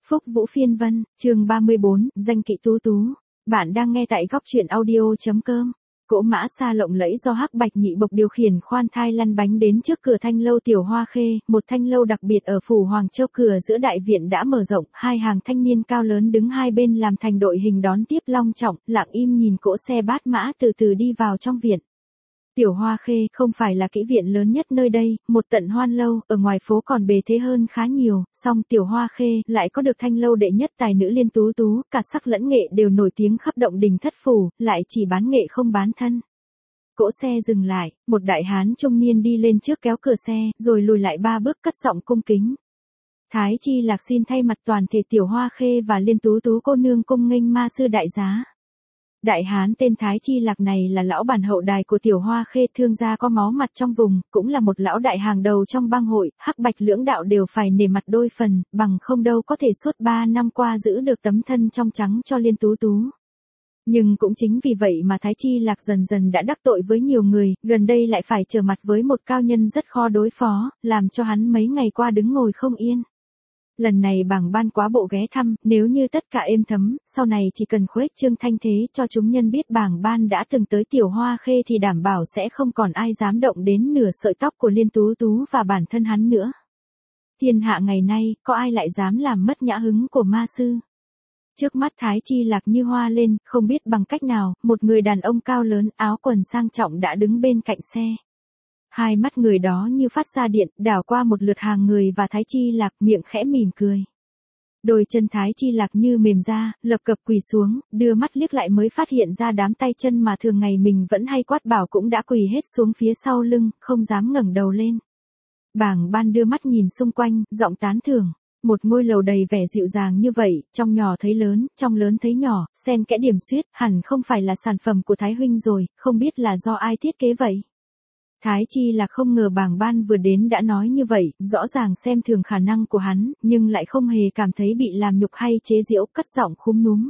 Phúc Vũ Phiên Vân, chương 34, danh kỵ Tú Tú. Bạn đang nghe tại góc truyện audio.com. Cỗ mã xa lộng lẫy do Hắc Bạch Nhị Bộc điều khiển khoan thai lăn bánh đến trước cửa thanh lâu Tiểu Hoa Khê, một thanh lâu đặc biệt ở phủ Hoàng Châu. Cửa giữa đại viện đã mở rộng, hai hàng thanh niên cao lớn đứng hai bên làm thành đội hình đón tiếp long trọng, lặng im nhìn cỗ xe bát mã từ từ đi vào trong viện. Tiểu Hoa Khê không phải là kỹ viện lớn nhất nơi đây, một tận hoan lâu, ở ngoài phố còn bề thế hơn khá nhiều, song Tiểu Hoa Khê lại có được thanh lâu đệ nhất tài nữ Liên Tú Tú, cả sắc lẫn nghệ đều nổi tiếng khắp động đình thất phủ, lại chỉ bán nghệ không bán thân. Cỗ xe dừng lại, một đại hán trung niên đi lên trước kéo cửa xe, rồi lùi lại 3 bước cất giọng cung kính. Thái Chi Lạc xin thay mặt toàn thể Tiểu Hoa Khê và Liên Tú Tú cô nương cung nghênh ma sư đại giá. Đại hán tên Thái Chi Lạc này là lão bản hậu đài của Tiểu Hoa Khê, thương gia có máu mặt trong vùng, cũng là một lão đại hàng đầu trong bang hội, Hắc Bạch lưỡng đạo đều phải nể mặt đôi phần, bằng không đâu có thể suốt 3 năm qua giữ được tấm thân trong trắng cho Liên Tú Tú. Nhưng cũng chính vì vậy mà Thái Chi Lạc dần dần đã đắc tội với nhiều người, gần đây lại phải trở mặt với một cao nhân rất khó đối phó, làm cho hắn mấy ngày qua đứng ngồi không yên. Lần này bảng ban quá bộ ghé thăm, nếu như tất cả êm thấm, sau này chỉ cần khuếch trương thanh thế cho chúng nhân biết bảng ban đã từng tới Tiểu Hoa Khê thì đảm bảo sẽ không còn ai dám động đến nửa sợi tóc của Liên Tú Tú và bản thân hắn nữa. Thiên hạ ngày nay, có ai lại dám làm mất nhã hứng của ma sư? Trước mắt Thái Chi Lạc như hoa lên, không biết bằng cách nào, một người đàn ông cao lớn, áo quần sang trọng đã đứng bên cạnh xe. Hai mắt người đó như phát ra điện, đảo qua một lượt hàng người và Thái Chi Lạc, miệng khẽ mỉm cười. Đôi chân Thái Chi Lạc như mềm ra, lập cập quỳ xuống, đưa mắt liếc lại mới phát hiện ra đám tay chân mà thường ngày mình vẫn hay quát bảo cũng đã quỳ hết xuống phía sau lưng, không dám ngẩng đầu lên. Bảng ban đưa mắt nhìn xung quanh, giọng tán thưởng. Một ngôi lầu đầy vẻ dịu dàng như vậy, trong nhỏ thấy lớn, trong lớn thấy nhỏ, xen kẽ điểm xuyết, hẳn không phải là sản phẩm của Thái huynh rồi, không biết là do ai thiết kế vậy. Thái Chi Lạc không ngờ bảng ban vừa đến đã nói như vậy, rõ ràng xem thường khả năng của hắn, nhưng lại không hề cảm thấy bị làm nhục hay chế giễu, cất giọng khúm núm.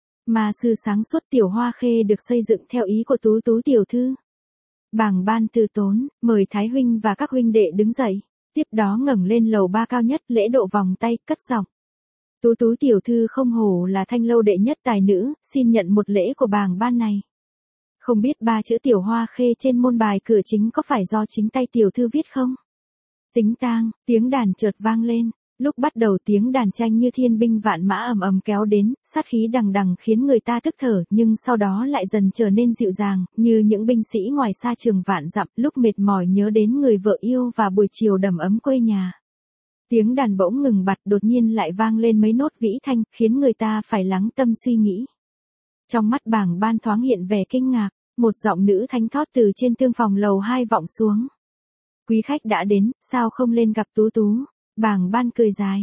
Ma sư sáng suốt Tiểu Hoa Khê được xây dựng theo ý của Tú Tú tiểu thư. Bảng ban từ tốn, mời Thái huynh và các huynh đệ đứng dậy, tiếp đó ngẩng lên lầu 3 cao nhất, lễ độ vòng tay, cất giọng. Tú Tú tiểu thư không hổ là thanh lâu đệ nhất tài nữ, xin nhận một lễ của bảng ban này. Không biết 3 chữ Tiểu Hoa Khê trên môn bài cửa chính có phải do chính tay tiểu thư viết không? Tính tang, tiếng đàn chợt vang lên, lúc bắt đầu tiếng đàn tranh như thiên binh vạn mã ầm ầm kéo đến, sát khí đằng đằng khiến người ta tức thở, nhưng sau đó lại dần trở nên dịu dàng, như những binh sĩ ngoài xa trường vạn dặm, lúc mệt mỏi nhớ đến người vợ yêu và buổi chiều đầm ấm quê nhà. Tiếng đàn bỗng ngừng bặt, đột nhiên lại vang lên mấy nốt vĩ thanh, khiến người ta phải lắng tâm suy nghĩ. Trong mắt bảng ban thoáng hiện vẻ kinh ngạc. Một giọng nữ thánh thót từ trên thương phòng lầu 2 vọng xuống. Quý khách đã đến, sao không lên gặp Tú Tú? Bảng ban cười dài,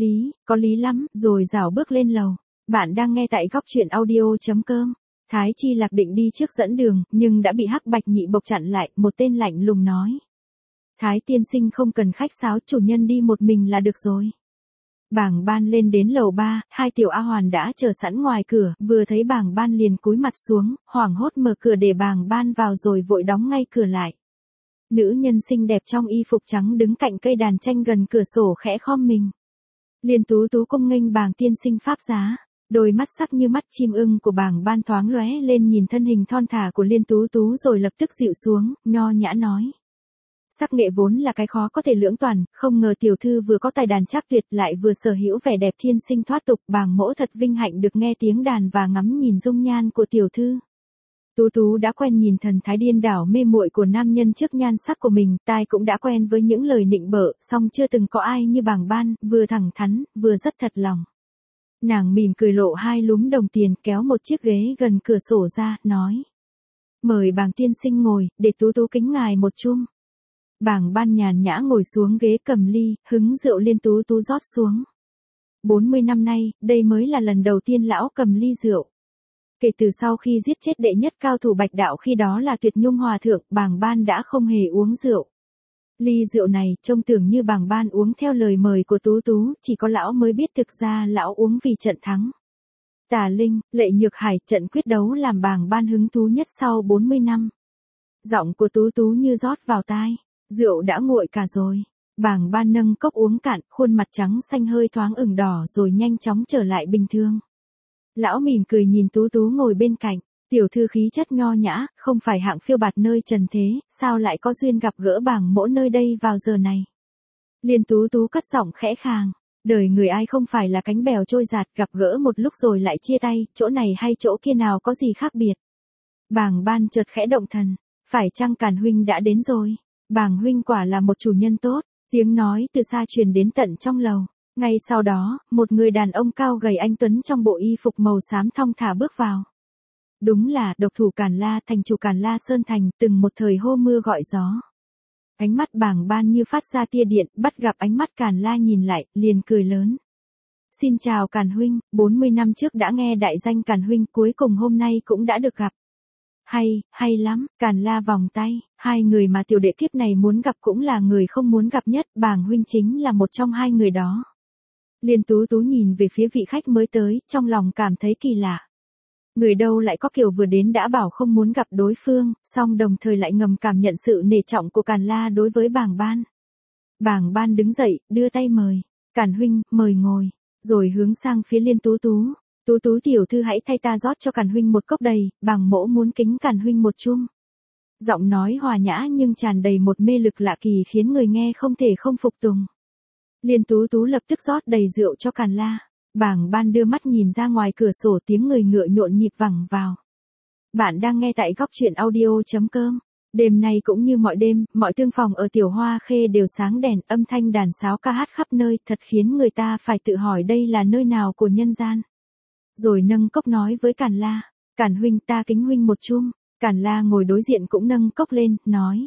có lý lắm, rồi rảo bước lên lầu. Bạn đang nghe tại góc truyện audio.com. Thái Chi Lạc định đi trước dẫn đường, nhưng đã bị Hắc Bạch Nhị Bộc chặn lại, một tên lạnh lùng nói. Thái tiên sinh không cần khách sáo, chủ nhân đi một mình là được rồi. Bảng ban lên đến lầu 3, hai tiểu A Hoàn đã chờ sẵn ngoài cửa, vừa thấy bảng ban liền cúi mặt xuống, hoảng hốt mở cửa để bảng ban vào rồi vội đóng ngay cửa lại. Nữ nhân xinh đẹp trong y phục trắng đứng cạnh cây đàn tranh gần cửa sổ khẽ khom mình. Liên Tú Tú cung nghênh bảng tiên sinh pháp giá, đôi mắt sắc như mắt chim ưng của bảng ban thoáng lóe lên nhìn thân hình thon thả của Liên Tú Tú rồi lập tức dịu xuống, nho nhã nói. Sắc nghệ vốn là cái khó có thể lưỡng toàn, không ngờ tiểu thư vừa có tài đàn trác tuyệt lại vừa sở hữu vẻ đẹp thiên sinh thoát tục, bảng mỗ thật vinh hạnh được nghe tiếng đàn và ngắm nhìn dung nhan của tiểu thư. Tú Tú đã quen nhìn thần thái điên đảo mê muội của nam nhân trước nhan sắc của mình, tai cũng đã quen với những lời nịnh bợ, song chưa từng có ai như bảng ban, vừa thẳng thắn, vừa rất thật lòng. Nàng mỉm cười lộ 2 lúm đồng tiền, kéo một chiếc ghế gần cửa sổ ra, nói: "Mời bảng tiên sinh ngồi, để Tú Tú kính ngài một chung." Bảng ban nhàn nhã ngồi xuống ghế cầm ly, hứng rượu Liên Tú Tú rót xuống. 40 năm nay, đây mới là lần đầu tiên lão cầm ly rượu. Kể từ sau khi giết chết đệ nhất cao thủ Bạch Đạo khi đó là Tuyệt Nhung Hòa Thượng, bảng ban đã không hề uống rượu. Ly rượu này trông tưởng như bảng ban uống theo lời mời của Tú Tú, chỉ có lão mới biết thực ra lão uống vì trận thắng. Tà Linh, Lệ Nhược Hải, trận quyết đấu làm bảng ban hứng thú nhất sau 40 năm. Giọng của Tú Tú như rót vào tai. Rượu đã nguội cả rồi. Bàng Ban nâng cốc uống cạn, khuôn mặt trắng xanh hơi thoáng ửng đỏ rồi nhanh chóng trở lại bình thường. Lão mỉm cười nhìn Tú Tú ngồi bên cạnh, tiểu thư khí chất nho nhã, không phải hạng phiêu bạt nơi trần thế, sao lại có duyên gặp gỡ Bàng mỗ nơi đây vào giờ này. Liên Tú Tú cất giọng khẽ khàng, đời người ai không phải là cánh bèo trôi giạt, gặp gỡ một lúc rồi lại chia tay, chỗ này hay chỗ kia nào có gì khác biệt. Bàng Ban chợt khẽ động thần, phải chăng Càn huynh đã đến rồi, Bàng huynh quả là một chủ nhân tốt. Tiếng nói từ xa truyền đến tận trong lầu. Ngay sau đó, một người đàn ông cao gầy anh tuấn trong bộ y phục màu xám thong thả bước vào. Đúng là độc thủ Càn La, thành chủ Càn La Sơn Thành, từng một thời hô mưa gọi gió. Ánh mắt Bàng Ban như phát ra tia điện, bắt gặp ánh mắt Càn La nhìn lại, liền cười lớn. Xin chào Càn huynh, 40 năm trước đã nghe đại danh Càn huynh, cuối cùng hôm nay cũng đã được gặp. Hay lắm, Càn La vòng tay, hai người mà tiểu đệ kiếp này muốn gặp cũng là người không muốn gặp nhất, Bàng huynh chính là một trong hai người đó. Liên Tú Tú nhìn về phía vị khách mới tới, trong lòng cảm thấy kỳ lạ. Người đâu lại có kiểu vừa đến đã bảo không muốn gặp đối phương, song đồng thời lại ngầm cảm nhận sự nể trọng của Càn La đối với Bàng Ban. Bàng Ban đứng dậy, đưa tay mời, Càn huynh, mời ngồi, rồi hướng sang phía Liên Tú Tú. Tú Tú tiểu thư hãy thay ta rót cho Càn huynh một cốc đầy, Bàng mỗ muốn kính Càn huynh một chung. Giọng nói hòa nhã nhưng tràn đầy một mê lực lạ kỳ khiến người nghe không thể không phục tùng. Liên Tú Tú lập tức rót đầy rượu cho Càn La. Bàng Ban đưa mắt nhìn ra ngoài cửa sổ, tiếng người ngựa nhộn nhịp vẳng vào. Bạn đang nghe tại góc truyện audio.com. Đêm nay cũng như mọi đêm, mọi thương phòng ở Tiểu Hoa Khê đều sáng đèn, âm thanh đàn sáo ca hát khắp nơi, thật khiến người ta phải tự hỏi đây là nơi nào của nhân gian. Rồi nâng cốc nói với Càn La, Càn huynh ta kính huynh một chung. Càn La ngồi đối diện cũng nâng cốc lên, nói,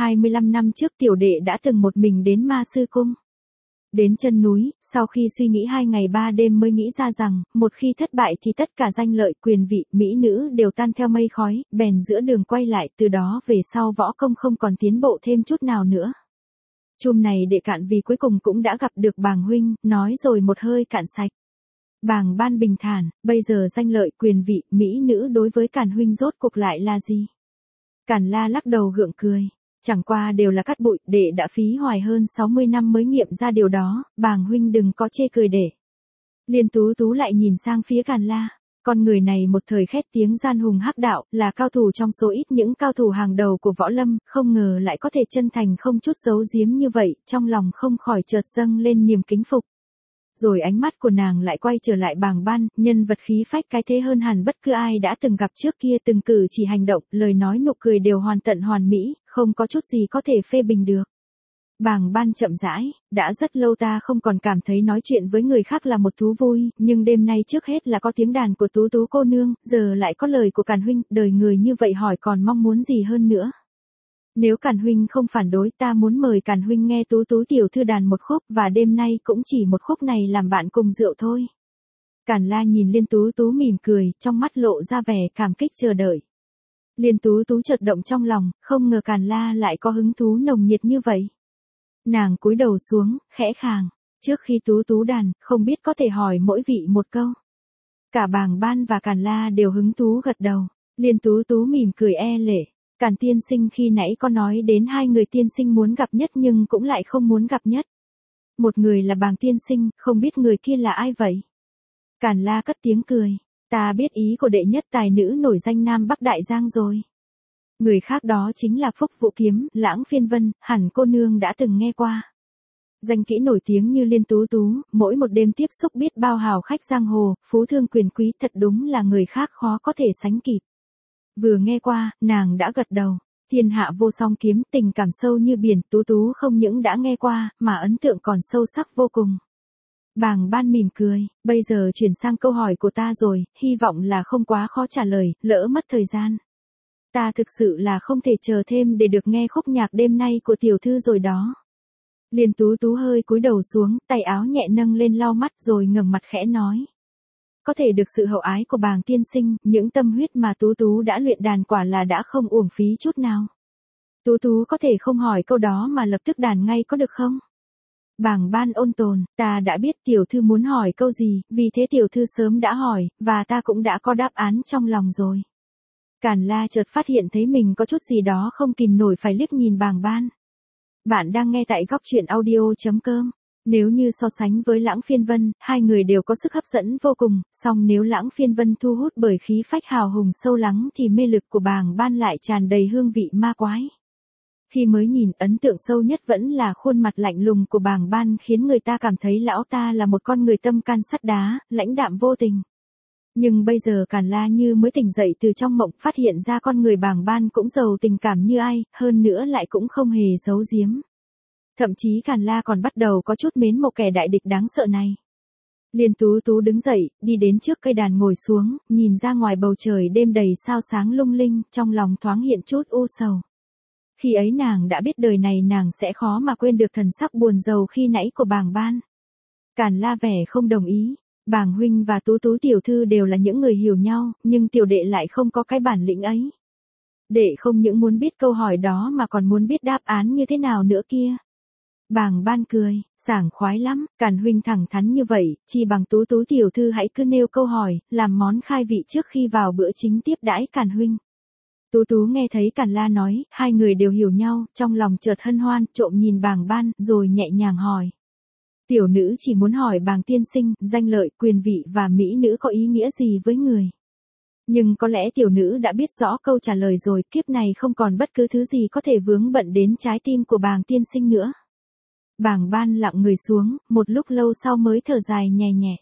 25 năm trước tiểu đệ đã từng một mình đến Ma Sư Cung. Đến chân núi, sau khi suy nghĩ 2 ngày 3 đêm mới nghĩ ra rằng, một khi thất bại thì tất cả danh lợi, quyền vị, mỹ nữ đều tan theo mây khói, bèn giữa đường quay lại, từ đó về sau võ công không còn tiến bộ thêm chút nào nữa. Chum này đệ cạn vì cuối cùng cũng đã gặp được Bàng huynh, nói rồi một hơi cạn sạch. Bàng Ban bình thản, bây giờ danh lợi, quyền vị, mỹ nữ đối với Càn huynh rốt cuộc lại là gì? Càn La lắc đầu gượng cười. Chẳng qua đều là cát bụi, đệ đã phí hoài hơn 60 năm mới nghiệm ra điều đó, Bàng huynh đừng có chê cười để. Liên Tú Tú lại nhìn sang phía Càn La, con người này một thời khét tiếng gian hùng hắc đạo, là cao thủ trong số ít những cao thủ hàng đầu của võ lâm, không ngờ lại có thể chân thành không chút giấu giếm như vậy, trong lòng không khỏi chợt dâng lên niềm kính phục. Rồi ánh mắt của nàng lại quay trở lại Bàng Ban, nhân vật khí phách cái thế hơn hẳn bất cứ ai đã từng gặp trước kia, từng cử chỉ hành động, lời nói nụ cười đều hoàn tận hoàn mỹ, không có chút gì có thể phê bình được. Bàng Ban chậm rãi, đã rất lâu ta không còn cảm thấy nói chuyện với người khác là một thú vui, nhưng đêm nay trước hết là có tiếng đàn của Tú Tú cô nương, giờ lại có lời của Càn huynh, đời người như vậy hỏi còn mong muốn gì hơn nữa. Nếu Càn huynh không phản đối, ta muốn mời Càn huynh nghe Tú Tú tiểu thư đàn một khúc, và đêm nay cũng chỉ một khúc này làm bạn cùng rượu thôi. Càn La nhìn Liên Tú Tú mỉm cười, trong mắt lộ ra vẻ cảm kích chờ đợi. Liên Tú Tú chợt động trong lòng, không ngờ Càn La lại có hứng thú nồng nhiệt như vậy. Nàng cúi đầu xuống, khẽ khàng, trước khi Tú Tú đàn, không biết có thể hỏi mỗi vị một câu. Cả Bàng Ban và Càn La đều hứng thú gật đầu. Liên Tú Tú mỉm cười e lệ. Càn tiên sinh khi nãy có nói đến hai người tiên sinh muốn gặp nhất nhưng cũng lại không muốn gặp nhất. Một người là Bàng tiên sinh, không biết người kia là ai vậy? Càn La cất tiếng cười, ta biết ý của đệ nhất tài nữ nổi danh Nam Bắc Đại Giang rồi. Người khác đó chính là Phúc Vũ Kiếm, Lãng Phiên Vân, hẳn cô nương đã từng nghe qua. Danh kỹ nổi tiếng như Liên Tú Tú, mỗi một đêm tiếp xúc biết bao hào khách giang hồ, phú thương quyền quý, thật đúng là người khác khó có thể sánh kịp. Vừa nghe qua, nàng đã gật đầu. Thiên hạ vô song kiếm, tình cảm sâu như biển, Tú Tú không những đã nghe qua, mà ấn tượng còn sâu sắc vô cùng. Bàng Ban mỉm cười, bây giờ chuyển sang câu hỏi của ta rồi, hy vọng là không quá khó trả lời, lỡ mất thời gian. Ta thực sự là không thể chờ thêm để được nghe khúc nhạc đêm nay của tiểu thư rồi đó. Liên Tú Tú hơi cúi đầu xuống, tay áo nhẹ nâng lên lau mắt rồi ngẩng mặt khẽ nói. Có thể được sự hậu ái của Bàng tiên sinh, những tâm huyết mà Tú Tú đã luyện đàn quả là đã không uổng phí chút nào. Tú Tú có thể không hỏi câu đó mà lập tức đàn ngay có được không? Bàng Ban ôn tồn, ta đã biết tiểu thư muốn hỏi câu gì, vì thế tiểu thư sớm đã hỏi, và ta cũng đã có đáp án trong lòng rồi. Càn La chợt phát hiện thấy mình có chút gì đó không kìm nổi phải liếc nhìn Bàng Ban. Bạn đang nghe tại góc truyện audio.com. Nếu như so sánh với Lãng Phiên Vân, hai người đều có sức hấp dẫn vô cùng, song nếu Lãng Phiên Vân thu hút bởi khí phách hào hùng sâu lắng thì mê lực của Bàng Ban lại tràn đầy hương vị ma quái. Khi mới nhìn, ấn tượng sâu nhất vẫn là khuôn mặt lạnh lùng của Bàng Ban khiến người ta cảm thấy lão ta là một con người tâm can sắt đá, lãnh đạm vô tình. Nhưng bây giờ Càn La như mới tỉnh dậy từ trong mộng, phát hiện ra con người Bàng Ban cũng giàu tình cảm như ai, hơn nữa lại cũng không hề giấu giếm. Thậm chí Càn La còn bắt đầu có chút mến một kẻ đại địch đáng sợ này. Liên Tú Tú đứng dậy, đi đến trước cây đàn ngồi xuống, nhìn ra ngoài bầu trời đêm đầy sao sáng lung linh, trong lòng thoáng hiện chút u sầu. Khi ấy nàng đã biết đời này nàng sẽ khó mà quên được thần sắc buồn rầu khi nãy của Bàng Ban. Càn La vẻ không đồng ý. Bàng huynh và Tú Tú tiểu thư đều là những người hiểu nhau, nhưng tiểu đệ lại không có cái bản lĩnh ấy. Đệ không những muốn biết câu hỏi đó mà còn muốn biết đáp án như thế nào nữa kia. Bàng Ban cười, sảng khoái lắm, Càn huynh thẳng thắn như vậy, chi bằng Tú Tú tiểu thư hãy cứ nêu câu hỏi, làm món khai vị trước khi vào bữa chính tiếp đãi Càn huynh. Tú Tú nghe thấy Càn La nói, hai người đều hiểu nhau, trong lòng chợt hân hoan, trộm nhìn Bàng Ban, rồi nhẹ nhàng hỏi. Tiểu nữ chỉ muốn hỏi Bàng tiên sinh, danh lợi, quyền vị và mỹ nữ có ý nghĩa gì với người? Nhưng có lẽ tiểu nữ đã biết rõ câu trả lời rồi, kiếp này không còn bất cứ thứ gì có thể vướng bận đến trái tim của Bàng tiên sinh nữa. Bàng Ban lặng người xuống, một lúc lâu sau mới thở dài nhẹ nhẹ.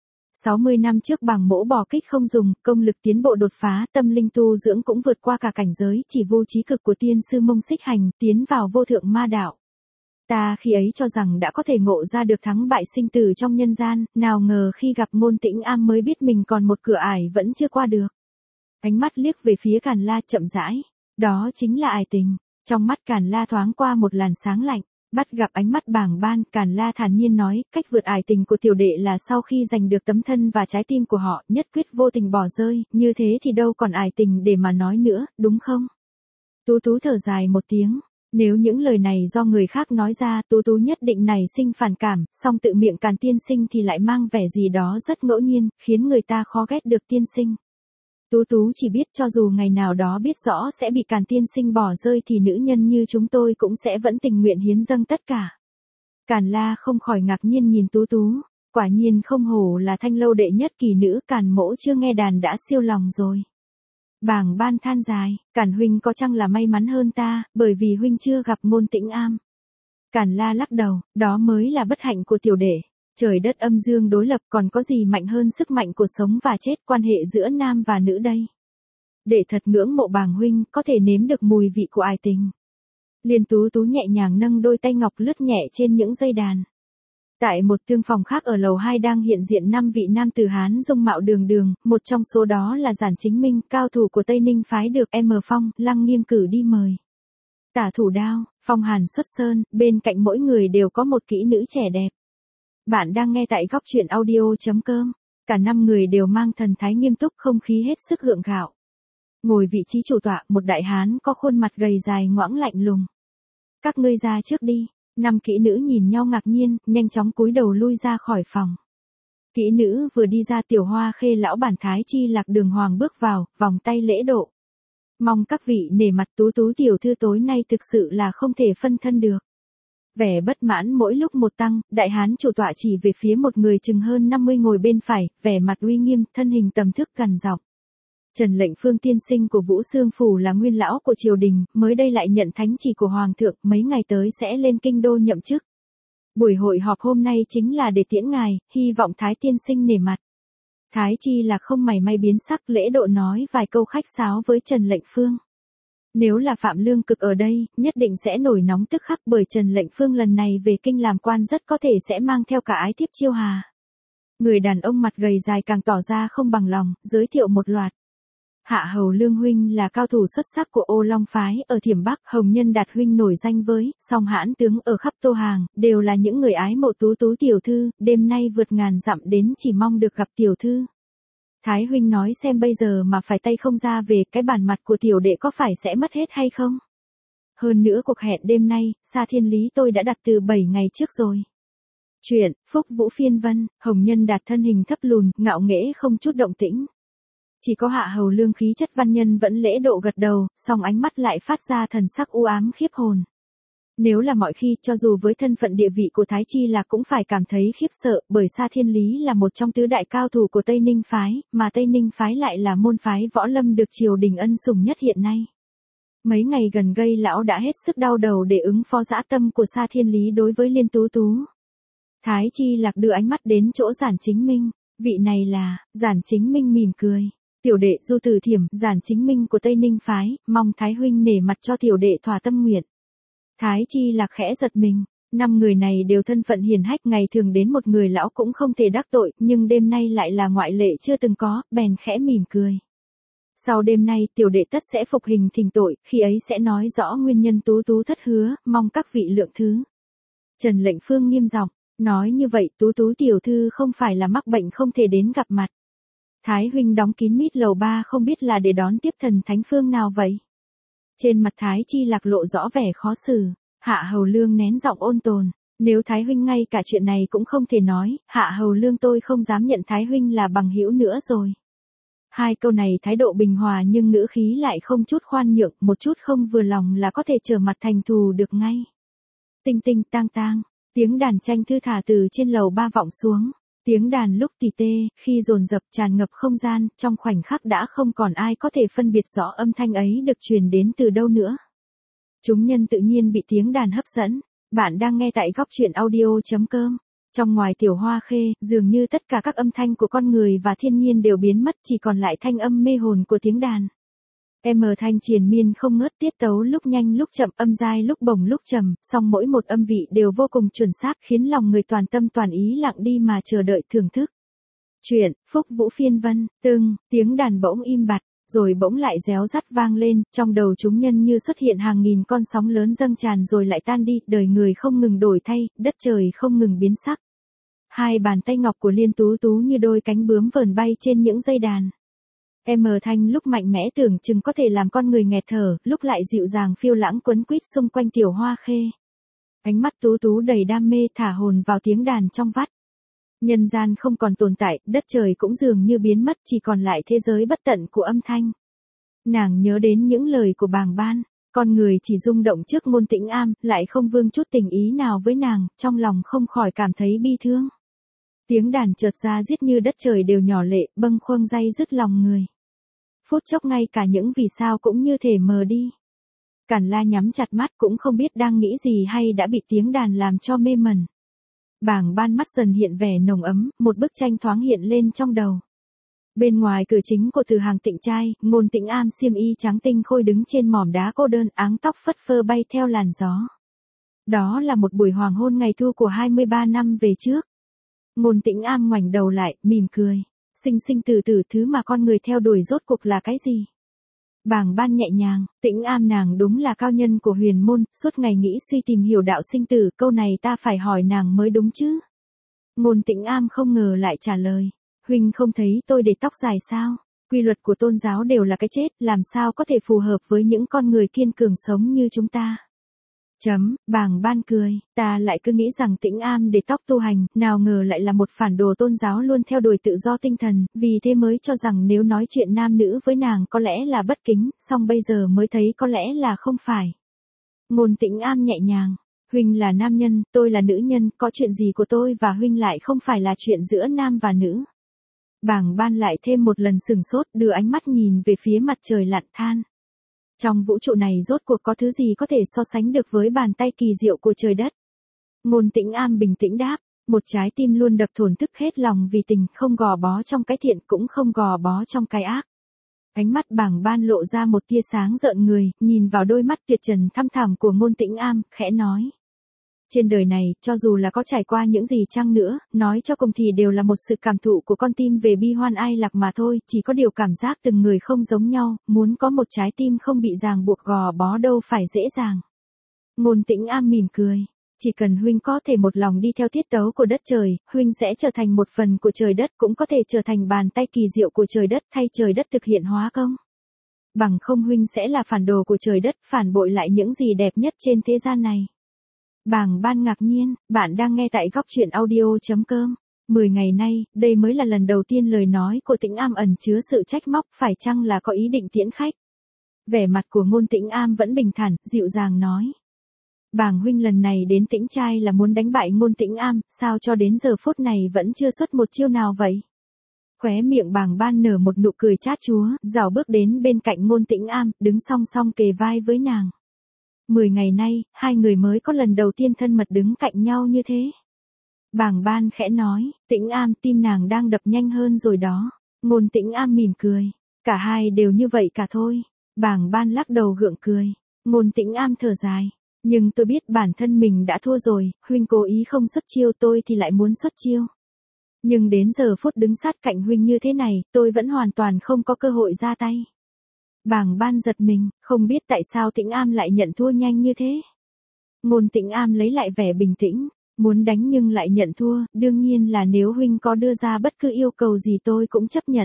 60 năm trước Bàng mỗ bỏ kích không dùng, công lực tiến bộ đột phá, tâm linh tu dưỡng cũng vượt qua cả cảnh giới, chỉ vô trí cực của tiên sư Mông Xích Hành, tiến vào vô thượng ma đạo. Ta khi ấy cho rằng đã có thể ngộ ra được thắng bại sinh tử trong nhân gian, nào ngờ khi gặp Ngôn Tĩnh Am mới biết mình còn một cửa ải vẫn chưa qua được. Ánh mắt liếc về phía Càn La chậm rãi, đó chính là ải tình. Trong mắt Càn La thoáng qua một làn sáng lạnh, bắt gặp ánh mắt Bàng Ban, Càn La thản nhiên nói, cách vượt ải tình của tiểu đệ là sau khi giành được tấm thân và trái tim của họ, nhất quyết vô tình bỏ rơi, như thế thì đâu còn ải tình để mà nói nữa, đúng không? Tú Tú thở dài một tiếng. Nếu những lời này do người khác nói ra, Tú Tú nhất định nảy sinh phản cảm, song tự miệng Càn tiên sinh thì lại mang vẻ gì đó rất ngẫu nhiên, khiến người ta khó ghét được tiên sinh. Tú Tú chỉ biết cho dù ngày nào đó biết rõ sẽ bị Càn tiên sinh bỏ rơi thì nữ nhân như chúng tôi cũng sẽ vẫn tình nguyện hiến dâng tất cả. Càn La không khỏi ngạc nhiên nhìn Tú Tú, quả nhiên không hổ là Thanh Lâu đệ nhất kỳ nữ, Càn mỗ chưa nghe đàn đã siêu lòng rồi. Bàng Ban than dài, Càn huynh có chăng là may mắn hơn ta, bởi vì huynh chưa gặp Ngôn Tĩnh Am. Càn La lắc đầu, đó mới là bất hạnh của tiểu đệ. Trời đất âm dương đối lập, còn có gì mạnh hơn sức mạnh của sống và chết, quan hệ giữa nam và nữ đây. Đệ thật ngưỡng mộ Bàng huynh, có thể nếm được mùi vị của ải tình. Liên Tú Tú nhẹ nhàng nâng đôi tay ngọc lướt nhẹ trên những dây đàn. Tại một thương phòng khác ở lầu 2 đang hiện diện 5 vị nam tử Hán dung mạo đường đường, một trong số đó là Giản Chính Minh, cao thủ của Tây Ninh phái được M Phong, Lăng Nghiêm cử đi mời. Tả thủ đao, Phong Hàn xuất sơn, bên cạnh mỗi người đều có một kỹ nữ trẻ đẹp. Bạn đang nghe tại góc truyện audio.com. Cả 5 người đều mang thần thái nghiêm túc, không khí hết sức gượng gạo. Ngồi vị trí chủ tọa, một đại hán có khuôn mặt gầy dài ngoãng lạnh lùng. Các ngươi ra trước đi. 5 kỹ nữ nhìn nhau ngạc nhiên, nhanh chóng cúi đầu lui ra khỏi phòng. Kỹ nữ vừa đi ra, Tiểu Hoa Khê lão bản Thái Chi Lạc Đường Hoàng bước vào, vòng tay lễ độ. Mong các vị nể mặt Tú Tú tiểu thư tối nay thực sự là không thể phân thân được. Vẻ bất mãn mỗi lúc một tăng, đại hán chủ tọa chỉ về phía một người chừng hơn 50 ngồi bên phải, vẻ mặt uy nghiêm, thân hình tầm thước gằn giọng. Trần Lệnh Phương tiên sinh của Vũ Xương Phủ là nguyên lão của triều đình, mới đây lại nhận thánh chỉ của Hoàng thượng, mấy ngày tới sẽ lên kinh đô nhậm chức. Buổi hội họp hôm nay chính là để tiễn ngài, hy vọng Thái tiên sinh nể mặt. Thái Chi là không mảy may biến sắc, lễ độ nói vài câu khách sáo với Trần Lệnh Phương. Nếu là Phạm Lương Cực ở đây, nhất định sẽ nổi nóng tức khắc, bởi Trần Lệnh Phương lần này về kinh làm quan rất có thể sẽ mang theo cả ái thiếp Chiêu Hà. Người đàn ông mặt gầy dài càng tỏ ra không bằng lòng, giới thiệu một loạt. Hạ hầu Lương huynh là cao thủ xuất sắc của Ô Long phái ở Thiểm Bắc, Hồng Nhân Đạt huynh nổi danh với Song Hãn tướng ở khắp Tô Hàng, đều là những người ái mộ Tú Tú tiểu thư, đêm nay vượt ngàn dặm đến chỉ mong được gặp tiểu thư. Thái huynh nói xem bây giờ mà phải tay không ra về, cái bản mặt của tiểu đệ có phải sẽ mất hết hay không? Hơn nữa cuộc hẹn đêm nay, Sa Thiên Lý tôi đã đặt từ 7 ngày trước rồi. Chuyện, Phúc Vũ Phiên Vân, Hồng Nhân Đạt thân hình thấp lùn, ngạo nghễ không chút động tĩnh. Chỉ có Hạ hầu Lương khí chất văn nhân vẫn lễ độ gật đầu, song ánh mắt lại phát ra thần sắc u ám khiếp hồn. Nếu là mọi khi, cho dù với thân phận địa vị của Thái Chi Lạc cũng phải cảm thấy khiếp sợ, bởi Sa Thiên Lý là một trong tứ đại cao thủ của Tây Ninh phái, mà Tây Ninh phái lại là môn phái võ lâm được triều đình ân sủng nhất hiện nay. Mấy ngày gần đây lão đã hết sức đau đầu để ứng phó dã tâm của Sa Thiên Lý đối với Liên Tú Tú. Thái Chi Lạc đưa ánh mắt đến chỗ Giản Chính Minh, vị này là, Giản Chính Minh mỉm cười. Tiểu đệ Du Từ Thiểm, Giản Chính Minh của Tây Ninh phái, mong Thái huynh nể mặt cho tiểu đệ thỏa tâm nguyện. Thái Chi Lạc khẽ giật mình, 5 người này đều thân phận hiền hách, ngày thường đến một người lão cũng không thể đắc tội, nhưng đêm nay lại là ngoại lệ chưa từng có, bèn khẽ mỉm cười. Sau đêm nay tiểu đệ tất sẽ phục hình thỉnh tội, khi ấy sẽ nói rõ nguyên nhân Tú Tú thất hứa, mong các vị lượng thứ. Trần Lệnh Phương nghiêm giọng, nói như vậy Tú Tú tiểu thư không phải là mắc bệnh không thể đến gặp mặt. Thái huynh đóng kín mít lầu 3 không biết là để đón tiếp thần thánh phương nào vậy? Trên mặt Thái Chi Lạc lộ rõ vẻ khó xử, Hạ Hầu Lương nén giọng ôn tồn, nếu Thái huynh ngay cả chuyện này cũng không thể nói, Hạ Hầu Lương tôi không dám nhận Thái huynh là bằng hữu nữa rồi. Hai câu này thái độ bình hòa nhưng ngữ khí lại không chút khoan nhượng, một chút không vừa lòng là có thể trở mặt thành thù được ngay. Tinh tinh tang tang, tiếng đàn tranh thư thả từ trên lầu 3 vọng xuống. Tiếng đàn lúc tỉ tê, khi dồn dập tràn ngập không gian, trong khoảnh khắc đã không còn ai có thể phân biệt rõ âm thanh ấy được truyền đến từ đâu nữa. Chúng nhân tự nhiên bị tiếng đàn hấp dẫn. Bạn đang nghe tại góc truyện audio.com. Trong ngoài Tiểu Hoa Khê, dường như tất cả các âm thanh của con người và thiên nhiên đều biến mất, chỉ còn lại thanh âm mê hồn của tiếng đàn. Thanh triền miên không ngớt, tiết tấu lúc nhanh lúc chậm, âm dai lúc bổng lúc trầm, song mỗi một âm vị đều vô cùng chuẩn xác, khiến lòng người toàn tâm toàn ý lặng đi mà chờ đợi thưởng thức. Chuyện, Phúc Vũ Phiên Vân, tiếng đàn bỗng im bặt, rồi bỗng lại réo rắt vang lên, trong đầu chúng nhân như xuất hiện hàng nghìn con sóng lớn dâng tràn rồi lại tan đi, đời người không ngừng đổi thay, đất trời không ngừng biến sắc. Hai bàn tay ngọc của Liên Tú Tú như đôi cánh bướm vờn bay trên những dây đàn. Thanh lúc mạnh mẽ tưởng chừng có thể làm con người nghẹt thở, lúc lại dịu dàng phiêu lãng quấn quýt xung quanh Tiểu Hoa Khê. Ánh mắt Tú Tú đầy đam mê thả hồn vào tiếng đàn trong vắt. Nhân gian không còn tồn tại, đất trời cũng dường như biến mất, chỉ còn lại thế giới bất tận của âm thanh. Nàng nhớ đến những lời của Bàng Ban, con người chỉ rung động trước Ngôn Tĩnh Am, lại không vương chút tình ý nào với nàng, trong lòng không khỏi cảm thấy bi thương. Tiếng đàn chợt ra giết như đất trời đều nhỏ lệ, bâng khuâng day dứt lòng người. Phút chốc ngay cả những vì sao cũng như thể mờ đi. Cản La nhắm chặt mắt cũng không biết đang nghĩ gì hay đã bị tiếng đàn làm cho mê mẩn. Bàng Ban mắt dần hiện vẻ nồng ấm, một bức tranh thoáng hiện lên trong đầu. Bên ngoài cửa chính của Từ Hàng Tịnh trai, Ngôn Tĩnh Am xiêm y trắng tinh khôi đứng trên mỏm đá cô đơn, áng tóc phất phơ bay theo làn gió. Đó là một buổi hoàng hôn ngày thu của 23 năm về trước. Ngôn Tĩnh Am ngoảnh đầu lại, mỉm cười. Sinh sinh tử tử, thứ mà con người theo đuổi rốt cuộc là cái gì? Bàng Ban nhẹ nhàng, Tĩnh Am nàng đúng là cao nhân của huyền môn, suốt ngày nghĩ suy tìm hiểu đạo sinh tử, câu này ta phải hỏi nàng mới đúng chứ. Ngôn Tĩnh Am không ngờ lại trả lời, huynh không thấy tôi để tóc dài sao? Quy luật của tôn giáo đều là cái chết, làm sao có thể phù hợp với những con người kiên cường sống như chúng ta? Bàng Ban cười, ta lại cứ nghĩ rằng Tĩnh Am để tóc tu hành, nào ngờ lại là một phản đồ tôn giáo luôn theo đuổi tự do tinh thần, vì thế mới cho rằng nếu nói chuyện nam nữ với nàng có lẽ là bất kính, song bây giờ mới thấy có lẽ là không phải. Ngôn Tĩnh Am nhẹ nhàng, huynh là nam nhân, tôi là nữ nhân, có chuyện gì của tôi và huynh lại không phải là chuyện giữa nam và nữ. Bàng Ban lại thêm một lần sừng sốt, đưa ánh mắt nhìn về phía mặt trời lặn than. Trong vũ trụ này rốt cuộc có thứ gì có thể so sánh được với bàn tay kỳ diệu của trời đất? Ngôn Tĩnh Am bình tĩnh đáp, một trái tim luôn đập thổn thức hết lòng vì tình, không gò bó trong cái thiện cũng không gò bó trong cái ác. Ánh mắt Bàng Ban lộ ra một tia sáng rợn người, nhìn vào đôi mắt tuyệt trần thăm thẳm của Ngôn Tĩnh Am, khẽ nói. Trên đời này, cho dù là có trải qua những gì chăng nữa, nói cho cùng thì đều là một sự cảm thụ của con tim về bi hoan ai lạc mà thôi, chỉ có điều cảm giác từng người không giống nhau, muốn có một trái tim không bị ràng buộc gò bó đâu phải dễ dàng. Ngôn Tĩnh Am mỉm cười, chỉ cần huynh có thể một lòng đi theo tiết tấu của đất trời, huynh sẽ trở thành một phần của trời đất, cũng có thể trở thành bàn tay kỳ diệu của trời đất thay trời đất thực hiện hóa công. Bằng không huynh sẽ là phản đồ của trời đất, phản bội lại những gì đẹp nhất trên thế gian này. Bàng Ban ngạc nhiên, bạn đang nghe tại góc truyện audio.com. 10 ngày nay, đây mới là lần đầu tiên lời nói của Tĩnh Am ẩn chứa sự trách móc, phải chăng là có ý định tiễn khách. Vẻ mặt của Ngôn Tĩnh Am vẫn bình thản, dịu dàng nói. Bàng huynh lần này đến Tĩnh trai là muốn đánh bại Ngôn Tĩnh Am, sao cho đến giờ phút này vẫn chưa xuất một chiêu nào vậy? Khóe miệng Bàng Ban nở một nụ cười chát chúa, rảo bước đến bên cạnh Ngôn Tĩnh Am, đứng song song kề vai với nàng. 10 ngày nay, hai người mới có lần đầu tiên thân mật đứng cạnh nhau như thế. Bàng Ban khẽ nói, Tĩnh Am, tim nàng đang đập nhanh hơn rồi đó. Ngôn Tĩnh Am mỉm cười, cả hai đều như vậy cả thôi. Bàng Ban lắc đầu gượng cười. Ngôn Tĩnh Am thở dài, nhưng tôi biết bản thân mình đã thua rồi, huynh cố ý không xuất chiêu, tôi thì lại muốn xuất chiêu. Nhưng đến giờ phút đứng sát cạnh huynh như thế này, tôi vẫn hoàn toàn không có cơ hội ra tay. Bàng Ban giật mình, không biết tại sao Tĩnh Am lại nhận thua nhanh như thế. Ngôn Tĩnh Am lấy lại vẻ bình tĩnh, muốn đánh nhưng lại nhận thua, đương nhiên là nếu huynh có đưa ra bất cứ yêu cầu gì tôi cũng chấp nhận.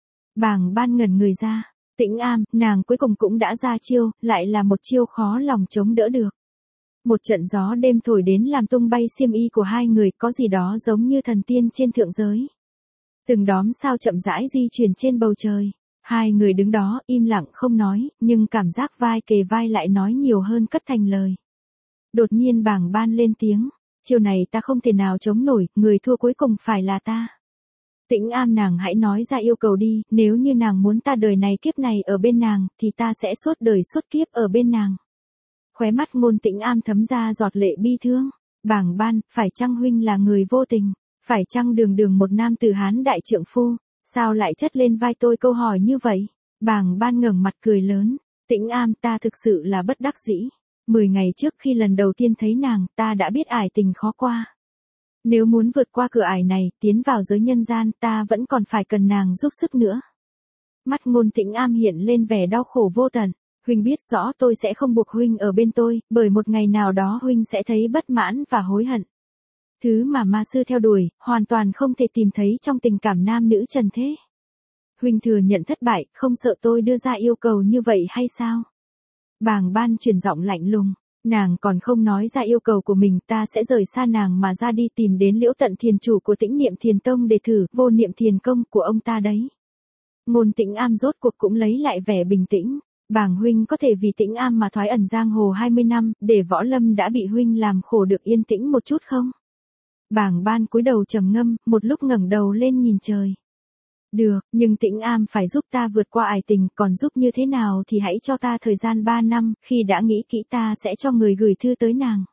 Bàng Ban ngẩn người ra, Tĩnh Am, nàng cuối cùng cũng đã ra chiêu, lại là một chiêu khó lòng chống đỡ được. Một trận gió đêm thổi đến làm tung bay xiêm y của hai người, có gì đó giống như thần tiên trên thượng giới. Từng đóm sao chậm rãi di chuyển trên bầu trời. Hai người đứng đó im lặng không nói, nhưng cảm giác vai kề vai lại nói nhiều hơn cất thành lời. Đột nhiên Bàng Ban lên tiếng, chiều này ta không thể nào chống nổi, người thua cuối cùng phải là ta. Tĩnh Am, nàng hãy nói ra yêu cầu đi, nếu như nàng muốn ta đời này kiếp này ở bên nàng, thì ta sẽ suốt đời suốt kiếp ở bên nàng. Khóe mắt Ngôn Tĩnh Am thấm ra giọt lệ bi thương. Bàng Ban, phải chăng huynh là người vô tình? Phải chăng đường đường một nam tử Hán đại trượng phu, sao lại chất lên vai tôi câu hỏi như vậy? Bàng Ban ngẩng mặt cười lớn, Tĩnh Am, ta thực sự là bất đắc dĩ. 10 ngày trước khi lần đầu tiên thấy nàng, ta đã biết ải tình khó qua. Nếu muốn vượt qua cửa ải này, tiến vào giới nhân gian, ta vẫn còn phải cần nàng giúp sức nữa. Mắt Ngôn Tĩnh Am hiện lên vẻ đau khổ vô tận. Huynh biết rõ tôi sẽ không buộc huynh ở bên tôi, bởi một ngày nào đó huynh sẽ thấy bất mãn và hối hận. Thứ mà ma sư theo đuổi, hoàn toàn không thể tìm thấy trong tình cảm nam nữ trần thế. Huynh thừa nhận thất bại, không sợ tôi đưa ra yêu cầu như vậy hay sao? Bàng Ban chuyển giọng lạnh lùng, nàng còn không nói ra yêu cầu của mình, ta sẽ rời xa nàng mà ra đi tìm đến Liễu Tận Thiền chủ của Tĩnh Niệm Thiền Tông để thử Vô Niệm Thiền công của ông ta đấy. Ngôn Tĩnh Am rốt cuộc cũng lấy lại vẻ bình tĩnh. Bàng huynh có thể vì Tĩnh Am mà thoái ẩn giang hồ 20 năm, để Võ Lâm đã bị huynh làm khổ được yên tĩnh một chút không? Bàng Ban cúi đầu trầm ngâm, một lúc ngẩng đầu lên nhìn trời. Được, nhưng Tĩnh Am phải giúp ta vượt qua ải tình, còn giúp như thế nào thì hãy cho ta thời gian 3 năm, khi đã nghĩ kỹ ta sẽ cho người gửi thư tới nàng.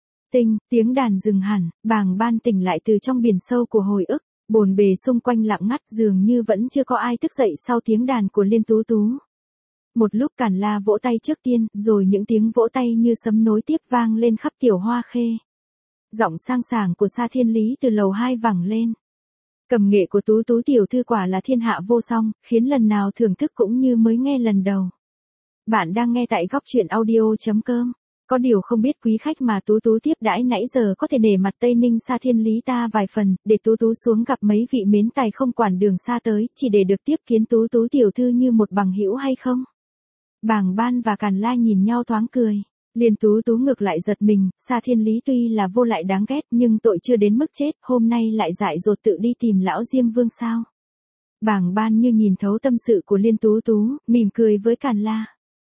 Tiếng đàn dừng hẳn, Bàng Ban tỉnh lại từ trong biển sâu của hồi ức, bồn bề xung quanh lặng ngắt, dường như vẫn chưa có ai thức dậy sau tiếng đàn của Liên Tú Tú. Một lúc Càn La vỗ tay trước tiên, rồi những tiếng vỗ tay như sấm nối tiếp vang lên khắp Tiểu Hoa Khê. Giọng sang sảng của Sa Thiên Lý từ lầu 2 vẳng lên. Cầm nghệ của Tú Tú tiểu thư quả là thiên hạ vô song, khiến lần nào thưởng thức cũng như mới nghe lần đầu. Bạn đang nghe tại góc truyện audio.com. Có điều không biết quý khách mà Tú Tú tiếp đãi nãy giờ có thể nể mặt Tây Ninh Sa Thiên Lý ta vài phần, để Tú Tú xuống gặp mấy vị mến tài không quản đường xa tới, chỉ để được tiếp kiến Tú Tú tiểu thư như một bằng hữu hay không? Bàng Ban và Càn La nhìn nhau thoáng cười. Liên Tú Tú ngược lại giật mình, Sa Thiên Lý tuy là vô lại đáng ghét nhưng tội chưa đến mức chết, hôm nay lại dại dột tự đi tìm lão Diêm Vương sao? Bàng Ban như nhìn thấu tâm sự của Liên Tú Tú, mỉm cười với Càn La.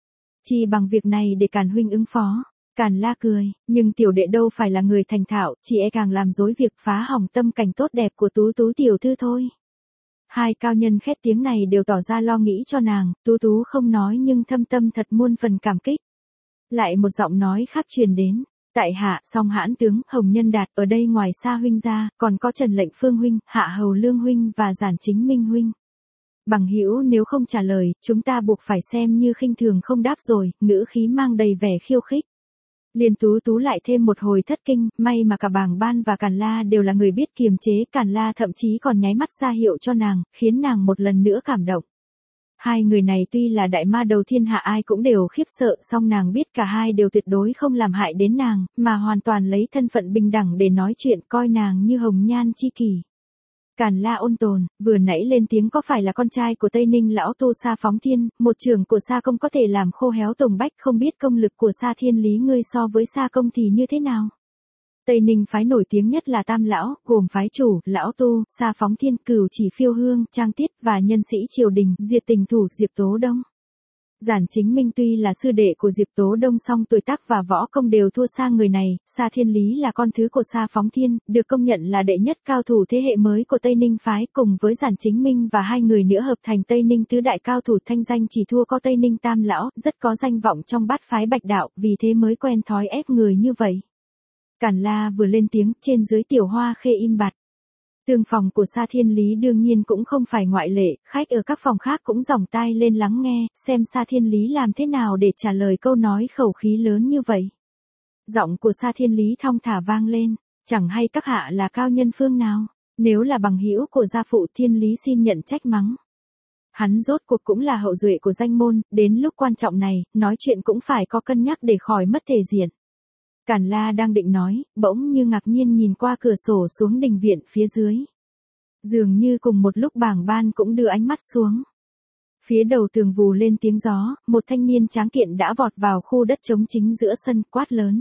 Chỉ bằng việc này để Càn huynh ứng phó. Càn La cười, nhưng tiểu đệ đâu phải là người thành thạo, chỉ e càng làm rối việc phá hỏng tâm cảnh tốt đẹp của Tú Tú tiểu thư thôi. Hai cao nhân khét tiếng này đều tỏ ra lo nghĩ cho nàng, Tú Tú không nói nhưng thâm tâm thật muôn phần cảm kích. Lại một giọng nói khác truyền đến, tại hạ, Song Hãn tướng, Hồng Nhân Đạt, ở đây ngoài Sa huynh ra, còn có Trần Lệnh Phương huynh, Hạ Hầu Lương huynh và Giản Chính Minh huynh. Bằng hữu nếu không trả lời, chúng ta buộc phải xem như khinh thường không đáp rồi, ngữ khí mang đầy vẻ khiêu khích. Liên Tú Tú lại thêm một hồi thất kinh, may mà cả Bàng Ban và Càn La đều là người biết kiềm chế, Càn La thậm chí còn nháy mắt ra hiệu cho nàng, khiến nàng một lần nữa cảm động. Hai người này tuy là đại ma đầu thiên hạ ai cũng đều khiếp sợ, song nàng biết cả hai đều tuyệt đối không làm hại đến nàng, mà hoàn toàn lấy thân phận bình đẳng để nói chuyện, coi nàng như hồng nhan chi kỷ. Càn La ôn tồn, vừa nãy lên tiếng, có phải là con trai của Tây Ninh lão tu Sa Phóng Thiên, một trưởng của Sa công có thể làm khô héo tùng bách, không biết công lực của Sa Thiên Lý ngươi so với Sa công thì như thế nào? Tây Ninh phái nổi tiếng nhất là Tam lão, gồm phái chủ, lão tu, Sa Phóng Thiên, Cửu Chỉ Phiêu Hương, Trang Tiết và nhân sĩ triều đình, Diệt Tình thủ Diệp Tố Đông. Giản Chính Minh tuy là sư đệ của Diệp Tố Đông song tuổi tác và võ công đều thua xa người này, Sa Thiên Lý là con thứ của Sa Phóng Thiên, được công nhận là đệ nhất cao thủ thế hệ mới của Tây Ninh phái, cùng với Giản Chính Minh và hai người nữa hợp thành Tây Ninh tứ đại cao thủ, thanh danh chỉ thua có Tây Ninh Tam lão, rất có danh vọng trong bát phái Bạch đạo, vì thế mới quen thói ép người như vậy. Càn La vừa lên tiếng, trên dưới Tiểu Hoa Khê im bặt. Tường phòng của Sa Thiên Lý đương nhiên cũng không phải ngoại lệ, khách ở các phòng khác cũng dòng tai lên lắng nghe, xem Sa Thiên Lý làm thế nào để trả lời câu nói khẩu khí lớn như vậy. Giọng của Sa Thiên Lý thong thả vang lên, chẳng hay các hạ là cao nhân phương nào, nếu là bằng hữu của gia phụ Thiên Lý xin nhận trách mắng. Hắn rốt cuộc cũng là hậu duệ của danh môn, đến lúc quan trọng này, nói chuyện cũng phải có cân nhắc để khỏi mất thể diện. Càn La đang định nói, bỗng như ngạc nhiên nhìn qua cửa sổ xuống đình viện phía dưới. Dường như cùng một lúc Bàng Ban cũng đưa ánh mắt xuống. Phía đầu tường vù lên tiếng gió, một thanh niên tráng kiện đã vọt vào khu đất trống chính giữa sân, quát lớn.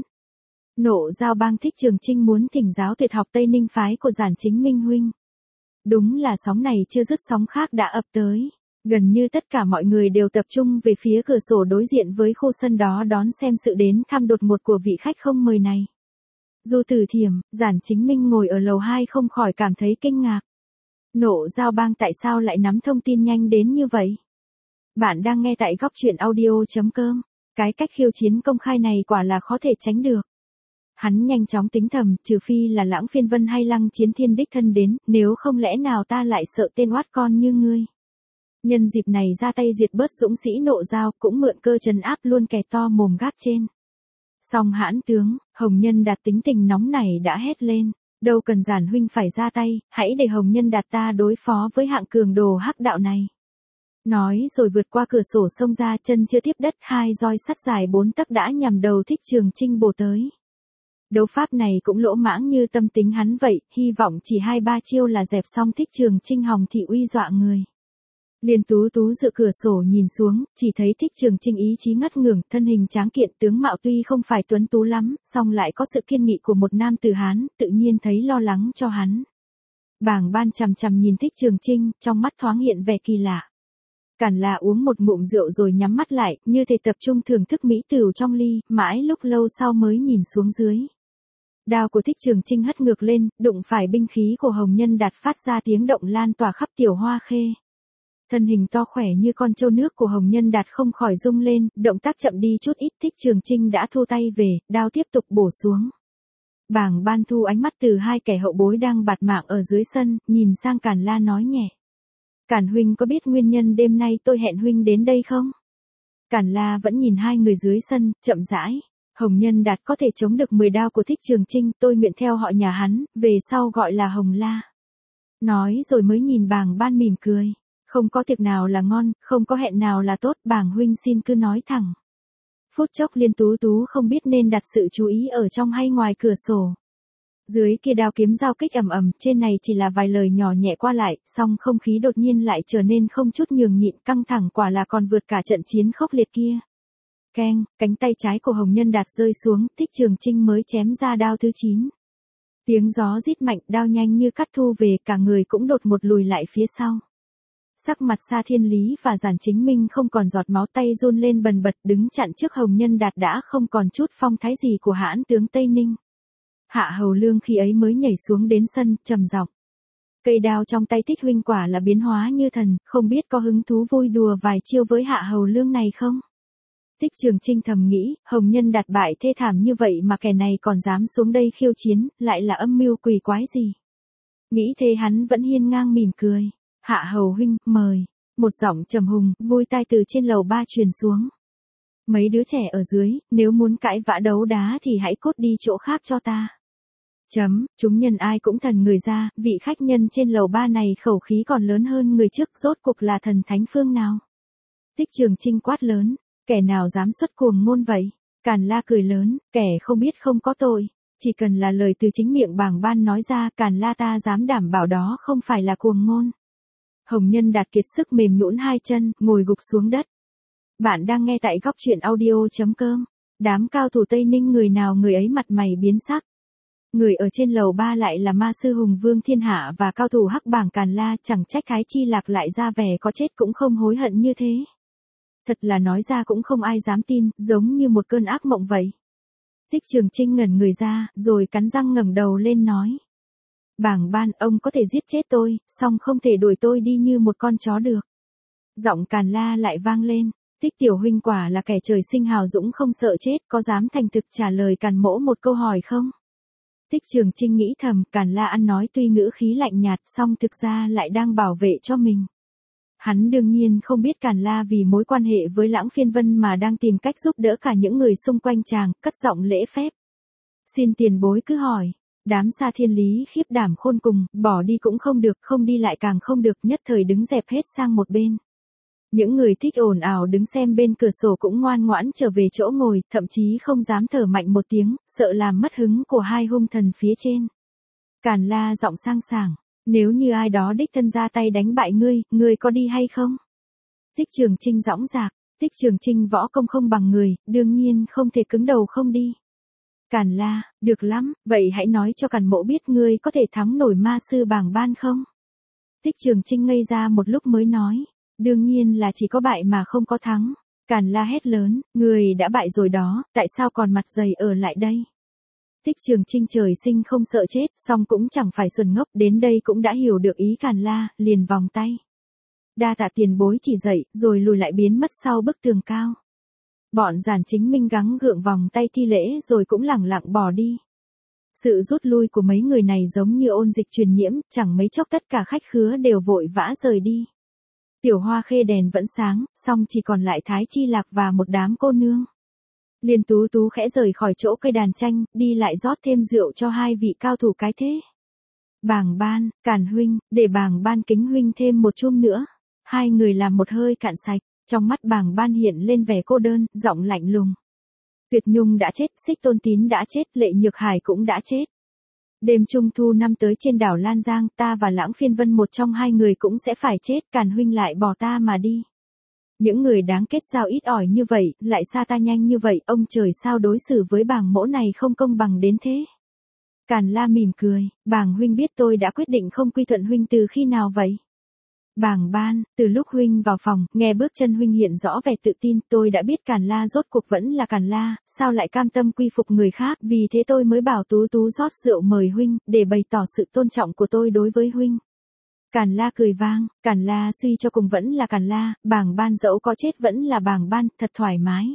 Nộ Giao Bang Thích Trường Chinh muốn thỉnh giáo tuyệt học Tây Ninh phái của Giản Chính Minh huynh. Đúng là sóng này chưa dứt sóng khác đã ập tới. Gần như tất cả mọi người đều tập trung về phía cửa sổ đối diện với khu sân đó đón xem sự đến thăm đột ngột của vị khách không mời này. Du Tử Thiểm, Giản Chính Minh ngồi ở lầu 2 không khỏi cảm thấy kinh ngạc. Nộ Giao Bang tại sao lại nắm thông tin nhanh đến như vậy? Bạn đang nghe tại góc truyện audio.com. Cái cách khiêu chiến công khai này quả là khó thể tránh được. Hắn nhanh chóng tính thầm, trừ phi là Lãng Phiên Vân hay Lăng Chiến Thiên đích thân đến, nếu không lẽ nào ta lại sợ tên oát con như ngươi. Nhân dịp này ra tay diệt bớt dũng sĩ Nộ Giao, cũng mượn cơ trấn áp luôn kẻ to mồm gác trên. Song hãn tướng, Hồng Nhân Đạt tính tình nóng này đã hét lên, đâu cần Giản huynh phải ra tay, hãy để Hồng Nhân Đạt ta đối phó với hạng cường đồ hắc đạo này. Nói rồi vượt qua cửa sổ xông ra, chân chưa tiếp đất, hai roi sắt dài 4 tấc đã nhằm đầu Thích Trường Chinh bổ tới. Đấu pháp này cũng lỗ mãng như tâm tính hắn vậy, hy vọng chỉ 2-3 chiêu là dẹp xong Thích Trường Chinh hòng thị uy dọa người. Liên Tú Tú dựa cửa sổ nhìn xuống, chỉ thấy Thích Trường Chinh ý chí ngất ngưởng, thân hình tráng kiện, tướng mạo tuy không phải tuấn tú lắm, song lại có sự kiên nghị của một nam tử Hán, tự nhiên thấy lo lắng cho hắn. Bàng Ban chằm chằm nhìn Thích Trường Chinh, trong mắt thoáng hiện vẻ kỳ lạ. Càn La uống một ngụm rượu rồi nhắm mắt lại, như thể tập trung thưởng thức mỹ tửu trong ly, mãi lúc lâu sau mới nhìn xuống dưới. Đao của Thích Trường Chinh hất ngược lên, đụng phải binh khí của Hồng Nhân Đạt phát ra tiếng động lan tỏa khắp Tiểu Hoa Khê. Thân hình to khỏe như con trâu nước của Hồng Nhân Đạt không khỏi rung lên, động tác chậm đi chút ít, Thích Trường Chinh đã thu tay về, đao tiếp tục bổ xuống. Bàng Ban thu ánh mắt từ hai kẻ hậu bối đang bạt mạng ở dưới sân, nhìn sang Càn La nói nhẹ. Càn huynh có biết nguyên nhân đêm nay tôi hẹn huynh đến đây không? Càn La vẫn nhìn hai người dưới sân, chậm rãi. Hồng Nhân Đạt có thể chống được 10 đao của Thích Trường Chinh, tôi nguyện theo họ nhà hắn, về sau gọi là Hồng La. Nói rồi mới nhìn Bàng Ban mỉm cười. Không có tiệc nào là ngon, không có hẹn nào là tốt, Bàng huynh xin cứ nói thẳng. Phút chốc Liên Tú Tú không biết nên đặt sự chú ý ở trong hay ngoài cửa sổ. Dưới kia đao kiếm giao kích ầm ầm, trên này chỉ là vài lời nhỏ nhẹ qua lại, song không khí đột nhiên lại trở nên không chút nhường nhịn, căng thẳng, quả là còn vượt cả trận chiến khốc liệt kia. Keng, cánh tay trái của Hồng Nhân Đạt rơi xuống, Thích Trường Chinh mới chém ra đao thứ 9. Tiếng gió rít mạnh, đao nhanh như cắt thu về, cả người cũng đột một lùi lại phía sau. Sắc mặt Sa Thiên Lý và Giản Chính Minh không còn giọt máu, tay run lên bần bật, đứng chặn trước Hồng Nhân Đạt đã không còn chút phong thái gì của hãn tướng Tây Ninh. Hạ Hầu Lương khi ấy mới nhảy xuống đến sân, trầm giọng. Cây đao trong tay Thích huynh quả là biến hóa như thần, không biết có hứng thú vui đùa vài chiêu với Hạ Hầu Lương này không? Thích Trường Chinh thầm nghĩ, Hồng Nhân Đạt bại thê thảm như vậy mà kẻ này còn dám xuống đây khiêu chiến, lại là âm mưu quỷ quái gì? Nghĩ thế hắn vẫn hiên ngang mỉm cười. Hạ Hầu huynh, mời. Một giọng trầm hùng, vui tai từ trên lầu 3 truyền xuống. Mấy đứa trẻ ở dưới, nếu muốn cãi vã đấu đá thì hãy cút đi chỗ khác cho ta. Chúng nhân ai cũng thần người ra, vị khách nhân trên lầu 3 này khẩu khí còn lớn hơn người trước, rốt cuộc là thần thánh phương nào? Thích Trường Chinh quát lớn, kẻ nào dám xuất cuồng ngôn vậy? Càn La cười lớn, kẻ không biết không có tội. Chỉ cần là lời từ chính miệng Bàng Ban nói ra, Càn La ta dám đảm bảo đó không phải là cuồng ngôn. Hồng Nhân Đạt kiệt sức mềm nhũn hai chân, ngồi gục xuống đất. Bạn đang nghe tại góc truyện audio.com. Đám cao thủ Tây Ninh người nào người ấy mặt mày biến sắc. Người ở trên lầu 3 lại là ma sư Hùng Vương Thiên Hạ và cao thủ Hắc Bảng Càn La, chẳng trách Thái Chi Lạc lại ra vẻ có chết cũng không hối hận như thế. Thật là nói ra cũng không ai dám tin, giống như một cơn ác mộng vậy. Thích Trường Trinh ngẩn người ra, rồi cắn răng ngẩng đầu lên nói. Bàng Ban, ông có thể giết chết tôi, song không thể đuổi tôi đi như một con chó được. Giọng Càn La lại vang lên. Thích tiểu huynh quả là kẻ trời sinh hào dũng không sợ chết, có dám thành thực trả lời Càn mỗ một câu hỏi không? Thích Trường Trinh nghĩ thầm, Càn La ăn nói tuy ngữ khí lạnh nhạt, song thực ra lại đang bảo vệ cho mình. Hắn đương nhiên không biết Càn La vì mối quan hệ với Lãng Phiên Vân mà đang tìm cách giúp đỡ cả những người xung quanh chàng, cất giọng lễ phép. Xin tiền bối cứ hỏi. Đám Sa Thiên Lý khiếp đảm khôn cùng, bỏ đi cũng không được, không đi lại càng không được, nhất thời đứng dẹp hết sang một bên. Những người thích ồn ào đứng xem bên cửa sổ cũng ngoan ngoãn trở về chỗ ngồi, thậm chí không dám thở mạnh một tiếng, sợ làm mất hứng của hai hung thần phía trên. Càn La giọng sang sảng, nếu như ai đó đích thân ra tay đánh bại ngươi có đi hay không? Thích Trường Trinh dõng dạc, Thích Trường Trinh võ công không bằng người, đương nhiên không thể cứng đầu không đi. Càn La, được lắm, vậy hãy nói cho Càn mỗ biết ngươi có thể thắng nổi ma sư Bàng Ban không? Thích Trường Trinh ngây ra một lúc mới nói, đương nhiên là chỉ có bại mà không có thắng. Càn La hét lớn, ngươi đã bại rồi đó, tại sao còn mặt dày ở lại đây? Thích Trường Trinh trời sinh không sợ chết, song cũng chẳng phải xuẩn ngốc, đến đây cũng đã hiểu được ý Càn La, liền vòng tay. Đa tạ tiền bối chỉ dạy, rồi lùi lại biến mất sau bức tường cao. Bọn Giản Chính Minh gắng gượng vòng tay thi lễ rồi cũng lẳng lặng bỏ đi. Sự rút lui của mấy người này giống như ôn dịch truyền nhiễm, chẳng mấy chốc tất cả khách khứa đều vội vã rời đi. Tiểu Hoa Khê đèn vẫn sáng, song chỉ còn lại Thái Chi Lạc và một đám cô nương. Liên Tú Tú khẽ rời khỏi chỗ cây đàn tranh, đi lại rót thêm rượu cho hai vị cao thủ cái thế. Bàng Ban, Càn huynh, để Bàng Ban kính huynh thêm một chum nữa. Hai người làm một hơi cạn sạch, trong mắt Bàng Ban hiện lên vẻ cô đơn, giọng lạnh lùng. Tuyệt Nhung đã chết, Xích Tôn Tín đã chết, Lệ Nhược Hải cũng đã chết. Đêm Trung Thu năm tới trên đảo Lan Giang, ta và Lãng Phiên Vân một trong hai người cũng sẽ phải chết, Càn huynh lại bỏ ta mà đi. Những người đáng kết giao ít ỏi như vậy, lại xa ta nhanh như vậy, ông trời sao đối xử với Bàng mỗ này không công bằng đến thế? Càn La mỉm cười, Bàng huynh biết tôi đã quyết định không quy thuận huynh từ khi nào vậy? Bàng Ban, từ lúc huynh vào phòng, nghe bước chân huynh hiện rõ vẻ tự tin, tôi đã biết Càn La rốt cuộc vẫn là Càn La, sao lại cam tâm quy phục người khác, vì thế tôi mới bảo Tú Tú rót rượu mời huynh, để bày tỏ sự tôn trọng của tôi đối với huynh. Càn La cười vang, Càn La suy cho cùng vẫn là Càn La, Bàng Ban dẫu có chết vẫn là Bàng Ban, thật thoải mái.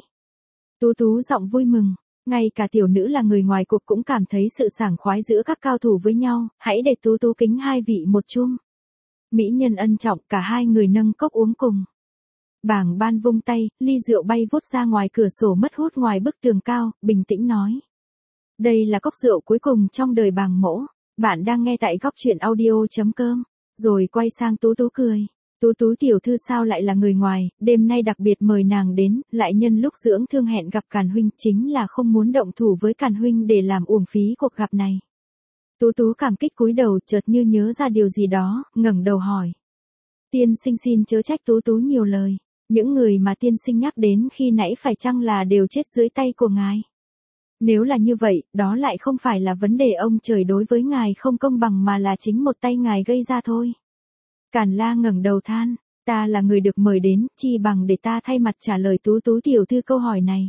Tú Tú giọng vui mừng, ngay cả tiểu nữ là người ngoài cuộc cũng cảm thấy sự sảng khoái giữa các cao thủ với nhau, hãy để Tú Tú kính hai vị một chung. Mỹ nhân ân trọng, cả hai người nâng cốc uống cùng. Bàng Ban vung tay, ly rượu bay vút ra ngoài cửa sổ mất hút ngoài bức tường cao, bình tĩnh nói. Đây là cốc rượu cuối cùng trong đời Bàng mỗ, bạn đang nghe tại góc truyện audio.com. Rồi quay sang Tú Tú cười. Tú Tú tiểu thư sao lại là người ngoài, đêm nay đặc biệt mời nàng đến, lại nhân lúc dưỡng thương hẹn gặp Càn huynh, chính là không muốn động thủ với Càn huynh để làm uổng phí cuộc gặp này. Tú Tú cảm kích cúi đầu, chợt như nhớ ra điều gì đó, ngẩng đầu hỏi. Tiên sinh xin chớ trách Tú Tú nhiều lời, những người mà tiên sinh nhắc đến khi nãy phải chăng là đều chết dưới tay của ngài? Nếu là như vậy, đó lại không phải là vấn đề ông trời đối với ngài không công bằng mà là chính một tay ngài gây ra thôi. Càn La ngẩng đầu than, ta là người được mời đến, chi bằng để ta thay mặt trả lời Tú Tú tiểu thư câu hỏi này.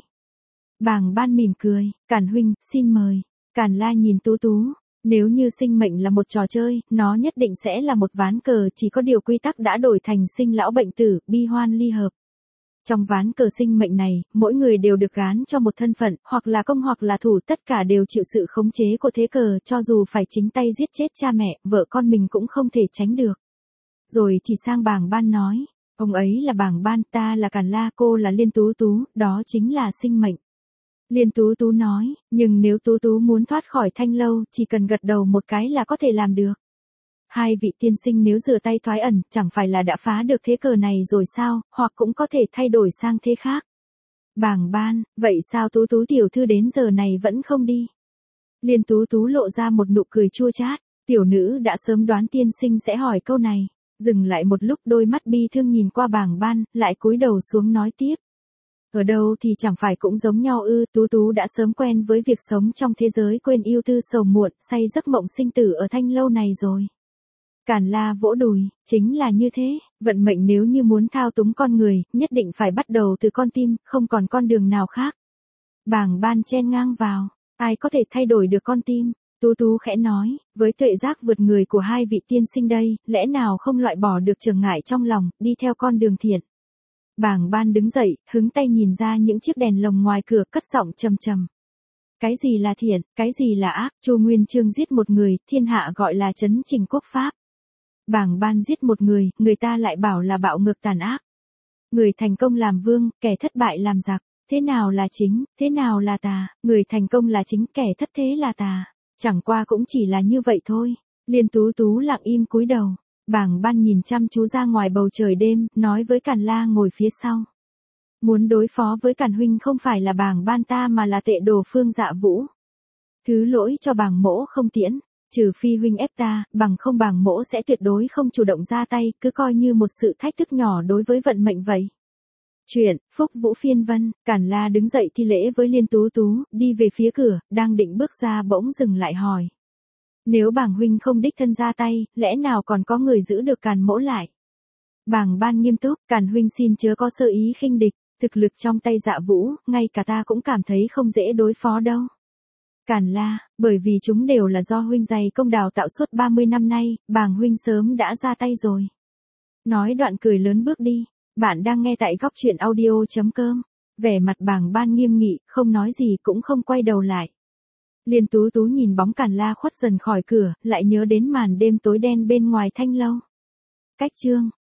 Bàng Ban mỉm cười, Càn huynh, xin mời. Càn La nhìn Tú Tú, nếu như sinh mệnh là một trò chơi, nó nhất định sẽ là một ván cờ, chỉ có điều quy tắc đã đổi thành sinh lão bệnh tử, bi hoan ly hợp. Trong ván cờ sinh mệnh này, mỗi người đều được gán cho một thân phận, hoặc là công hoặc là thủ, tất cả đều chịu sự khống chế của thế cờ, cho dù phải chính tay giết chết cha mẹ, vợ con mình cũng không thể tránh được. Rồi chỉ sang Bàng Ban nói, ông ấy là Bàng Ban, ta là Càn La, cô là Liên Tú Tú, đó chính là sinh mệnh. Liên Tú Tú nói, nhưng nếu Tú Tú muốn thoát khỏi Thanh Lâu, chỉ cần gật đầu một cái là có thể làm được. Hai vị tiên sinh nếu rửa tay thoái ẩn, chẳng phải là đã phá được thế cờ này rồi sao, hoặc cũng có thể thay đổi sang thế khác. Bàng Ban, vậy sao Tú Tú tiểu thư đến giờ này vẫn không đi? Liên Tú Tú lộ ra một nụ cười chua chát, tiểu nữ đã sớm đoán tiên sinh sẽ hỏi câu này. Dừng lại một lúc, đôi mắt bi thương nhìn qua Bàng Ban, lại cúi đầu xuống nói tiếp. Ở đâu thì chẳng phải cũng giống nhau ư, Tú Tú đã sớm quen với việc sống trong thế giới quên yêu tư sầu muộn, say giấc mộng sinh tử ở Thanh Lâu này rồi. Càn La vỗ đùi, chính là như thế, vận mệnh nếu như muốn thao túng con người, nhất định phải bắt đầu từ con tim, không còn con đường nào khác. Bàng Ban chen ngang vào, ai có thể thay đổi được con tim? Tú Tú khẽ nói, với tuệ giác vượt người của hai vị tiên sinh đây, lẽ nào không loại bỏ được chướng ngại trong lòng, đi theo con đường thiện. Bàng Ban đứng dậy, hứng tay nhìn ra những chiếc đèn lồng ngoài cửa, cất giọng trầm trầm. Cái gì là thiện, cái gì là ác? Chu Nguyên Chương giết một người, thiên hạ gọi là trấn trình quốc pháp. Bàng Ban giết một người, người ta lại bảo là bạo ngược tàn ác. Người thành công làm vương, kẻ thất bại làm giặc. Thế nào là chính, thế nào là tà? Người thành công là chính, kẻ thất thế là tà. Chẳng qua cũng chỉ là như vậy thôi. Liên Tú Tú lặng im cúi đầu. Bàng Ban nhìn chăm chú ra ngoài bầu trời đêm, nói với Càn La ngồi phía sau. Muốn đối phó với Càn huynh không phải là Bàng Ban ta mà là Tệ Đồ Phương Dạ Vũ. Thứ lỗi cho Bàng mỗ không tiễn, trừ phi huynh ép ta, bằng không Bàng mỗ sẽ tuyệt đối không chủ động ra tay, cứ coi như một sự thách thức nhỏ đối với vận mệnh vậy. Chuyện, Phúc Vũ Phiên Vân, Càn La đứng dậy thi lễ với Liên Tú Tú, đi về phía cửa, đang định bước ra bỗng dừng lại hỏi. Nếu Bàng huynh không đích thân ra tay, lẽ nào còn có người giữ được Càn mỗ lại? Bàng Ban nghiêm túc, Càn huynh xin chớ có sơ ý khinh địch, thực lực trong tay Dạ Vũ, ngay cả ta cũng cảm thấy không dễ đối phó đâu. Càn La, bởi vì chúng đều là do huynh dày công đào tạo suốt 30 năm nay, Bàng huynh sớm đã ra tay rồi. Nói đoạn cười lớn bước đi. Bạn đang nghe tại góc truyện audio.com. Vẻ mặt Bàng Ban nghiêm nghị, không nói gì cũng không quay đầu lại. Liên Tú Tú nhìn bóng Càn La khuất dần khỏi cửa, lại nhớ đến màn đêm tối đen bên ngoài thanh lâu. Cách chương